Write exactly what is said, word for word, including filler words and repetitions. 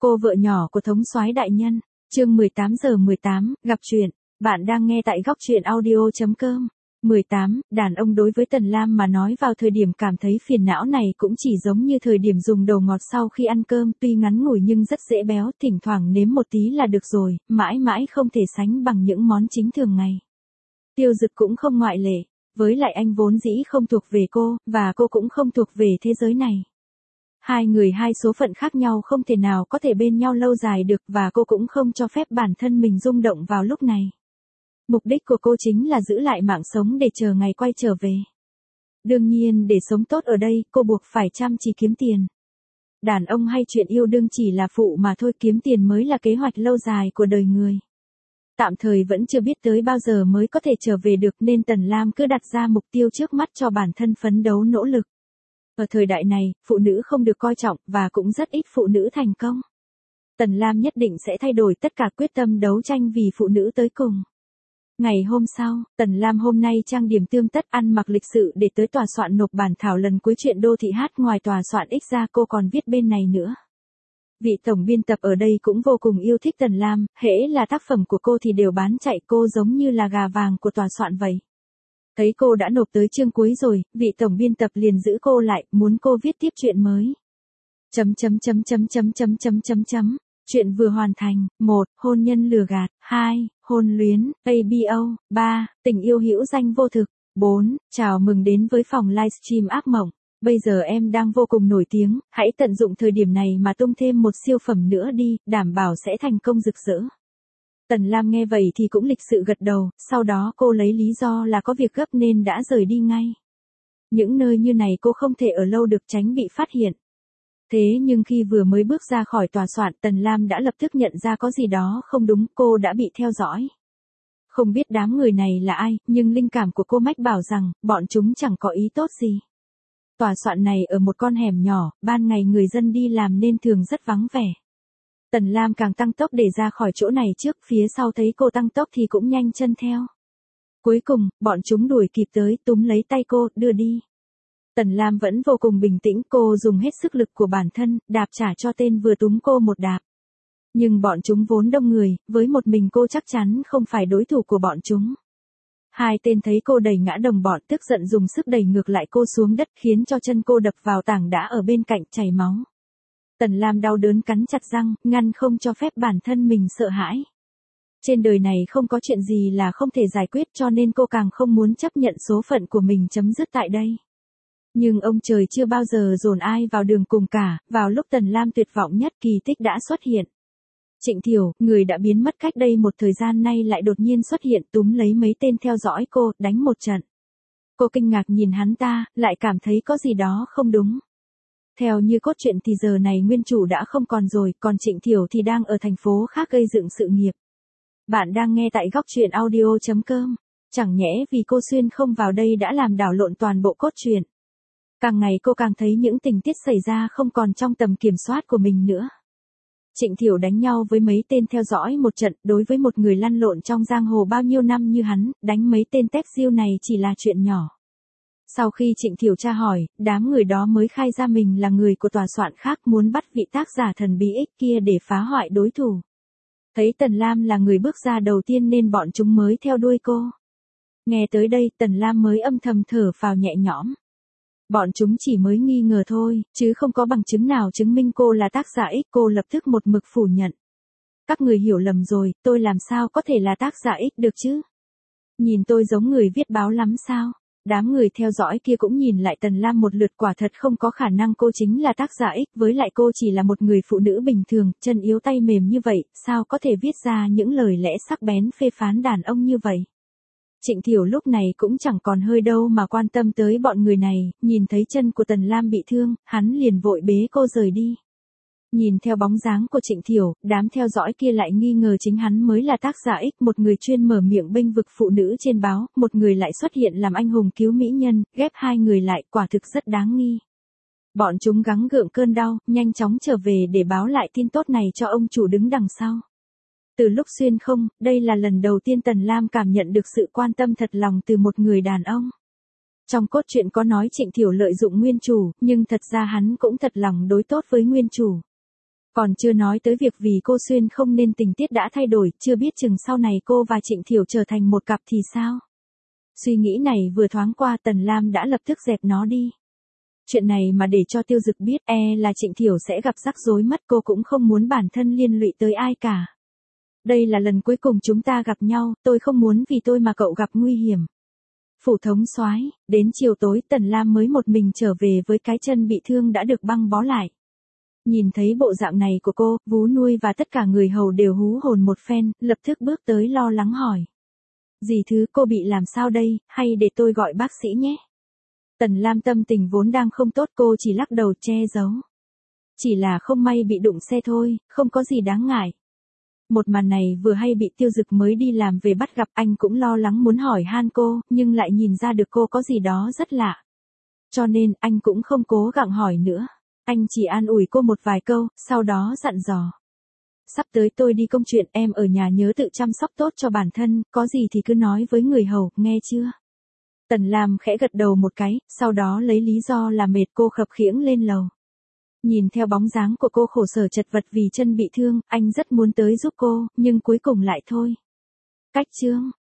Cô vợ nhỏ của thống soái đại nhân, chương mười tám giờ mười tám, gặp chuyện. Bạn đang nghe tại góc truyện audio chấm com. mười tám, đàn ông đối với Tần Lam mà nói vào thời điểm cảm thấy phiền não này cũng chỉ giống như thời điểm dùng đồ ngọt sau khi ăn cơm, tuy ngắn ngủi nhưng rất dễ béo, thỉnh thoảng nếm một tí là được rồi, mãi mãi không thể sánh bằng những món chính thường ngày. Tiêu Dực cũng không ngoại lệ, với lại anh vốn dĩ không thuộc về cô, và cô cũng không thuộc về thế giới này. Hai người hai số phận khác nhau không thể nào có thể bên nhau lâu dài được, và cô cũng không cho phép bản thân mình rung động vào lúc này. Mục đích của cô chính là giữ lại mạng sống để chờ ngày quay trở về. Đương nhiên để sống tốt ở đây, cô buộc phải chăm chỉ kiếm tiền. Đàn ông hay chuyện yêu đương chỉ là phụ mà thôi, kiếm tiền mới là kế hoạch lâu dài của đời người. Tạm thời vẫn chưa biết tới bao giờ mới có thể trở về được, nên Tần Lam cứ đặt ra mục tiêu trước mắt cho bản thân phấn đấu nỗ lực. Ở thời đại này, phụ nữ không được coi trọng, và cũng rất ít phụ nữ thành công. Tần Lam nhất định sẽ thay đổi tất cả, quyết tâm đấu tranh vì phụ nữ tới cùng. Ngày hôm sau, Tần Lam hôm nay trang điểm tươm tất, ăn mặc lịch sự để tới tòa soạn nộp bản thảo lần cuối truyện Đô Thị Hát. Ngoài tòa soạn X ra, cô còn viết bên này nữa. Vị tổng biên tập ở đây cũng vô cùng yêu thích Tần Lam, hễ là tác phẩm của cô thì đều bán chạy, cô giống như là gà vàng của tòa soạn vậy. Thấy cô đã nộp tới chương cuối rồi, vị tổng biên tập liền giữ cô lại, muốn cô viết tiếp chuyện mới. Chấm chấm chấm chấm chấm chấm chấm chấm chấm. Chuyện vừa hoàn thành. một. Hôn nhân lừa gạt. hai. Hôn luyến. a bê o. ba. Tình yêu hữu danh vô thực. bốn. Chào mừng đến với phòng livestream ác mộng. Bây giờ em đang vô cùng nổi tiếng, hãy tận dụng thời điểm này mà tung thêm một siêu phẩm nữa đi, đảm bảo sẽ thành công rực rỡ. Tần Lam nghe vậy thì cũng lịch sự gật đầu, sau đó cô lấy lý do là có việc gấp nên đã rời đi ngay. Những nơi như này cô không thể ở lâu được, tránh bị phát hiện. Thế nhưng khi vừa mới bước ra khỏi tòa soạn, Tần Lam đã lập tức nhận ra có gì đó không đúng, cô đã bị theo dõi. Không biết đám người này là ai, nhưng linh cảm của cô mách bảo rằng, bọn chúng chẳng có ý tốt gì. Tòa soạn này ở một con hẻm nhỏ, ban ngày người dân đi làm nên thường rất vắng vẻ. Tần Lam càng tăng tốc để ra khỏi chỗ này trước, phía sau thấy cô tăng tốc thì cũng nhanh chân theo. Cuối cùng, bọn chúng đuổi kịp tới, túm lấy tay cô, đưa đi. Tần Lam vẫn vô cùng bình tĩnh, cô dùng hết sức lực của bản thân, đạp trả cho tên vừa túm cô một đạp. Nhưng bọn chúng vốn đông người, với một mình cô chắc chắn không phải đối thủ của bọn chúng. Hai tên thấy cô đẩy ngã đồng bọn, tức giận dùng sức đẩy ngược lại cô xuống đất, khiến cho chân cô đập vào tảng đá ở bên cạnh, chảy máu. Tần Lam đau đớn cắn chặt răng, ngăn không cho phép bản thân mình sợ hãi. Trên đời này không có chuyện gì là không thể giải quyết, cho nên cô càng không muốn chấp nhận số phận của mình chấm dứt tại đây. Nhưng ông trời chưa bao giờ dồn ai vào đường cùng cả, vào lúc Tần Lam tuyệt vọng nhất, kỳ tích đã xuất hiện. Trịnh Thiểu, người đã biến mất cách đây một thời gian nay lại đột nhiên xuất hiện, túm lấy mấy tên theo dõi cô, đánh một trận. Cô kinh ngạc nhìn hắn ta, lại cảm thấy có gì đó không đúng. Theo như cốt truyện thì giờ này nguyên chủ đã không còn rồi, còn Trịnh Thiểu thì đang ở thành phố khác gây dựng sự nghiệp. Bạn đang nghe tại góc truyện audio chấm com. Chẳng nhẽ vì cô xuyên không vào đây đã làm đảo lộn toàn bộ cốt truyện. Càng ngày cô càng thấy những tình tiết xảy ra không còn trong tầm kiểm soát của mình nữa. Trịnh Thiểu đánh nhau với mấy tên theo dõi một trận, đối với một người lăn lộn trong giang hồ bao nhiêu năm như hắn, đánh mấy tên tép diêu này chỉ là chuyện nhỏ. Sau khi Trịnh Thiểu tra hỏi, đám người đó mới khai ra mình là người của tòa soạn khác, muốn bắt vị tác giả thần bí X kia để phá hoại đối thủ. Thấy Tần Lam là người bước ra đầu tiên nên bọn chúng mới theo đuôi cô. Nghe tới đây, Tần Lam mới âm thầm thở phào nhẹ nhõm. Bọn chúng chỉ mới nghi ngờ thôi, chứ không có bằng chứng nào chứng minh cô là tác giả X, cô lập tức một mực phủ nhận. Các người hiểu lầm rồi, tôi làm sao có thể là tác giả X được chứ? Nhìn tôi giống người viết báo lắm sao? Đám người theo dõi kia cũng nhìn lại Tần Lam một lượt, quả thật không có khả năng cô chính là tác giả X, với lại cô chỉ là một người phụ nữ bình thường, chân yếu tay mềm như vậy, sao có thể viết ra những lời lẽ sắc bén phê phán đàn ông như vậy? Trịnh Thiểu lúc này cũng chẳng còn hơi đâu mà quan tâm tới bọn người này, nhìn thấy chân của Tần Lam bị thương, hắn liền vội bế cô rời đi. Nhìn theo bóng dáng của Trịnh Thiểu, đám theo dõi kia lại nghi ngờ chính hắn mới là tác giả X, một người chuyên mở miệng bênh vực phụ nữ trên báo, một người lại xuất hiện làm anh hùng cứu mỹ nhân, ghép hai người lại, quả thực rất đáng nghi. Bọn chúng gắng gượng cơn đau, nhanh chóng trở về để báo lại tin tốt này cho ông chủ đứng đằng sau. Từ lúc xuyên không, đây là lần đầu tiên Tần Lam cảm nhận được sự quan tâm thật lòng từ một người đàn ông. Trong cốt truyện có nói Trịnh Thiểu lợi dụng nguyên chủ, nhưng thật ra hắn cũng thật lòng đối tốt với nguyên chủ. Còn chưa nói tới việc vì cô Xuyên không nên tình tiết đã thay đổi, chưa biết chừng sau này cô và Trịnh Thiểu trở thành một cặp thì sao? Suy nghĩ này vừa thoáng qua Tần Lam đã lập tức dẹp nó đi. Chuyện này mà để cho Tiêu Dực biết e là Trịnh Thiểu sẽ gặp rắc rối mất, cô cũng không muốn bản thân liên lụy tới ai cả. Đây là lần cuối cùng chúng ta gặp nhau, tôi không muốn vì tôi mà cậu gặp nguy hiểm. Phủ thống soái, đến chiều tối Tần Lam mới một mình trở về với cái chân bị thương đã được băng bó lại. Nhìn thấy bộ dạng này của cô, vú nuôi và tất cả người hầu đều hú hồn một phen, lập tức bước tới lo lắng hỏi. Dì Thứ, cô bị làm sao đây, hay để tôi gọi bác sĩ nhé? Tần Lam tâm tình vốn đang không tốt, cô chỉ lắc đầu che giấu. Chỉ là không may bị đụng xe thôi, không có gì đáng ngại. Một màn này vừa hay bị Tiêu Dực mới đi làm về bắt gặp, anh cũng lo lắng muốn hỏi han cô, nhưng lại nhìn ra được cô có gì đó rất lạ. Cho nên anh cũng không cố gắng hỏi nữa. Anh chỉ an ủi cô một vài câu, sau đó dặn dò. Sắp tới tôi đi công chuyện, em ở nhà nhớ tự chăm sóc tốt cho bản thân, có gì thì cứ nói với người hầu, nghe chưa? Tần Lam khẽ gật đầu một cái, sau đó lấy lý do là mệt cô khập khiễng lên lầu. Nhìn theo bóng dáng của cô khổ sở chật vật vì chân bị thương, anh rất muốn tới giúp cô, nhưng cuối cùng lại thôi. Cách chương